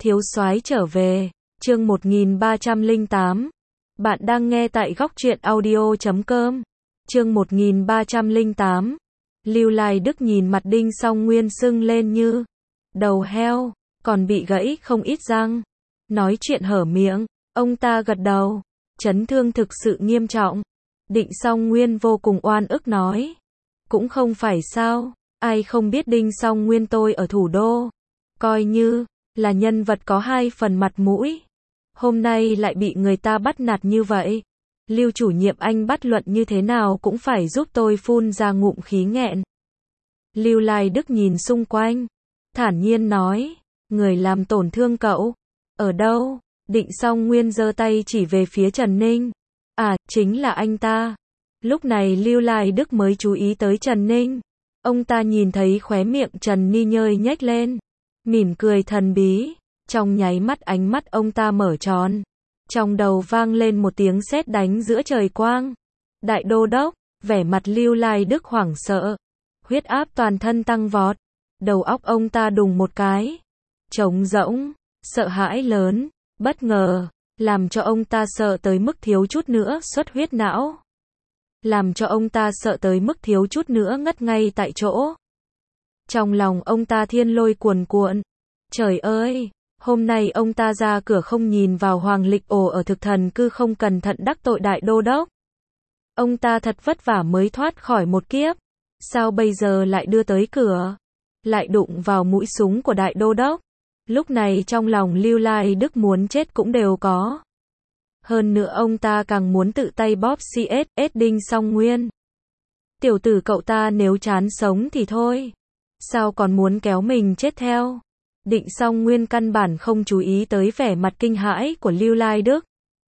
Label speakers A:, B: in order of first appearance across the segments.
A: Thiếu soái trở về, chương 1308. Bạn đang nghe tại góc truyện audio.com. Chương 1308. Lưu Lai Đức nhìn mặt Đinh Song Nguyên sưng lên như đầu heo, còn bị gãy không ít răng. Nói chuyện hở miệng, ông ta gật đầu. Chấn thương thực sự nghiêm trọng. Đinh Song Nguyên vô cùng oan ức nói. Cũng không phải sao, ai không biết Đinh Song Nguyên tôi ở thủ đô. Coi như là nhân vật có 2 phần mặt mũi. Hôm nay lại bị người ta bắt nạt như vậy. Lưu chủ nhiệm anh bắt luận như thế nào cũng phải giúp tôi phun ra ngụm khí nghẹn. Lưu Lai Đức nhìn xung quanh, thản nhiên nói, người làm tổn thương cậu, ở đâu? Đinh Song Nguyên giơ tay chỉ về phía Trần Ninh. À, chính là anh ta. Lúc này Lưu Lai Đức mới chú ý tới Trần Ninh. Ông ta nhìn thấy khóe miệng Trần Ni nhếch nhếch lên, mỉm cười thần bí. Trong nháy mắt ánh mắt ông ta mở tròn. Trong đầu vang lên một tiếng sét đánh giữa trời quang. Đại đô đốc, vẻ mặt Lưu Lai Đức hoảng sợ. Huyết áp toàn thân tăng vọt. Đầu óc ông ta đùng một cái. Trống rỗng, sợ hãi lớn, bất ngờ, làm cho ông ta sợ tới mức thiếu chút nữa xuất huyết não. Làm cho ông ta sợ tới mức thiếu chút nữa ngất ngay tại chỗ. Trong lòng ông ta thiên lôi cuồn cuộn. Trời ơi, hôm nay ông ta ra cửa không nhìn vào Hoàng Lịch Ổ ở thực thần cư không cẩn thận đắc tội đại đô đốc. Ông ta thật vất vả mới thoát khỏi một kiếp. Sao bây giờ lại đưa tới cửa? Lại đụng vào mũi súng của đại đô đốc. Lúc này trong lòng Lưu Lai Đức muốn chết cũng đều có. Hơn nữa ông ta càng muốn tự tay bóp CSS Đinh Song Nguyên. Tiểu tử cậu ta nếu chán sống thì thôi. Sao còn muốn kéo mình chết theo? Đinh Song Nguyên căn bản không chú ý tới vẻ mặt kinh hãi của Lưu Lai Đức.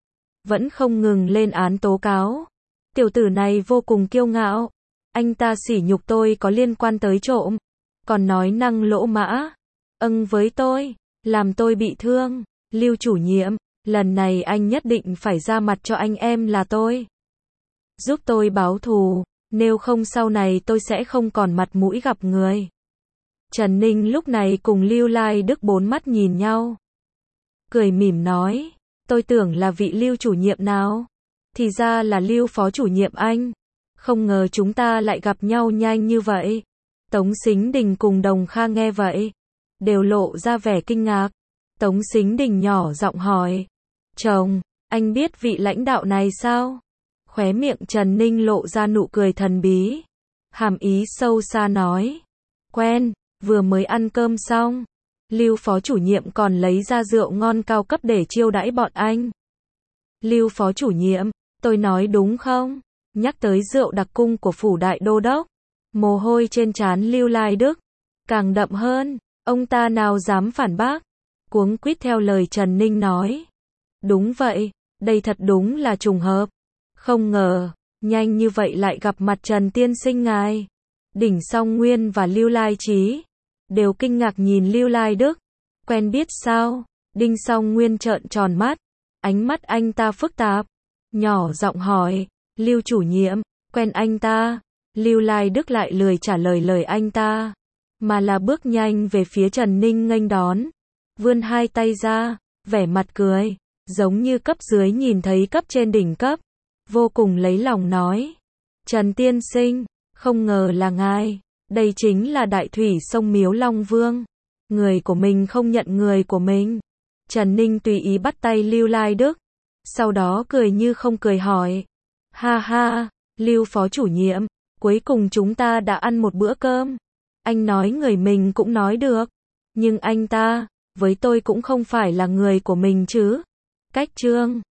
A: Vẫn không ngừng lên án tố cáo. Tiểu tử này vô cùng kiêu ngạo. Anh ta sỉ nhục tôi có liên quan tới trộm. Còn nói năng lỗ mã. Với tôi. Làm tôi bị thương. Lưu chủ nhiệm, lần này anh nhất định phải ra mặt cho anh em là tôi. Giúp tôi báo thù. Nếu không sau này tôi sẽ không còn mặt mũi gặp người. Trần Ninh lúc này cùng Lưu Lai Đức bốn mắt nhìn nhau. Cười mỉm nói, tôi tưởng là vị Lưu chủ nhiệm nào. Thì ra là Lưu phó chủ nhiệm anh. Không ngờ chúng ta lại gặp nhau nhanh như vậy. Tống Sính Đình cùng Đồng Kha nghe vậy, đều lộ ra vẻ kinh ngạc. Tống Sính Đình nhỏ giọng hỏi, chồng, anh biết vị lãnh đạo này sao? Khóe miệng Trần Ninh lộ ra nụ cười thần bí. Hàm ý sâu xa nói, quen. Vừa mới ăn cơm xong, Lưu phó chủ nhiệm còn lấy ra rượu ngon cao cấp để chiêu đãi bọn anh. Lưu phó chủ nhiệm, tôi nói đúng không? Nhắc tới rượu đặc cung của phủ đại đô đốc, mồ hôi trên trán Lưu Lai Đức càng đậm hơn. Ông ta nào dám phản bác, cuống quýt theo lời Trần Ninh nói. Đúng vậy, đây thật đúng là trùng hợp. Không ngờ, nhanh như vậy lại gặp mặt Trần tiên sinh ngài. Đinh Song Nguyên và Lưu Lai Trí đều kinh ngạc nhìn Lưu Lai Đức. Quen biết sao? Đinh Song Nguyên trợn tròn mắt, ánh mắt anh ta phức tạp, nhỏ giọng hỏi, Lưu chủ nhiệm, quen anh ta? Lưu Lai Đức lại lười trả lời lời anh ta, mà là bước nhanh về phía Trần Ninh nghênh đón, vươn 2 tay ra, vẻ mặt cười, giống như cấp dưới nhìn thấy cấp trên đỉnh cấp, vô cùng lấy lòng nói, Trần tiên sinh, không ngờ là ngài. Đây chính là đại thủy sông Miếu Long Vương. Người của mình không nhận người của mình. Trần Ninh tùy ý bắt tay Lưu Lai Đức. Sau đó cười như không cười hỏi. Ha ha, Lưu phó chủ nhiệm, cuối cùng chúng ta đã ăn một bữa cơm. Anh nói người mình cũng nói được. Nhưng anh ta, với tôi cũng không phải là người của mình chứ. Cách chương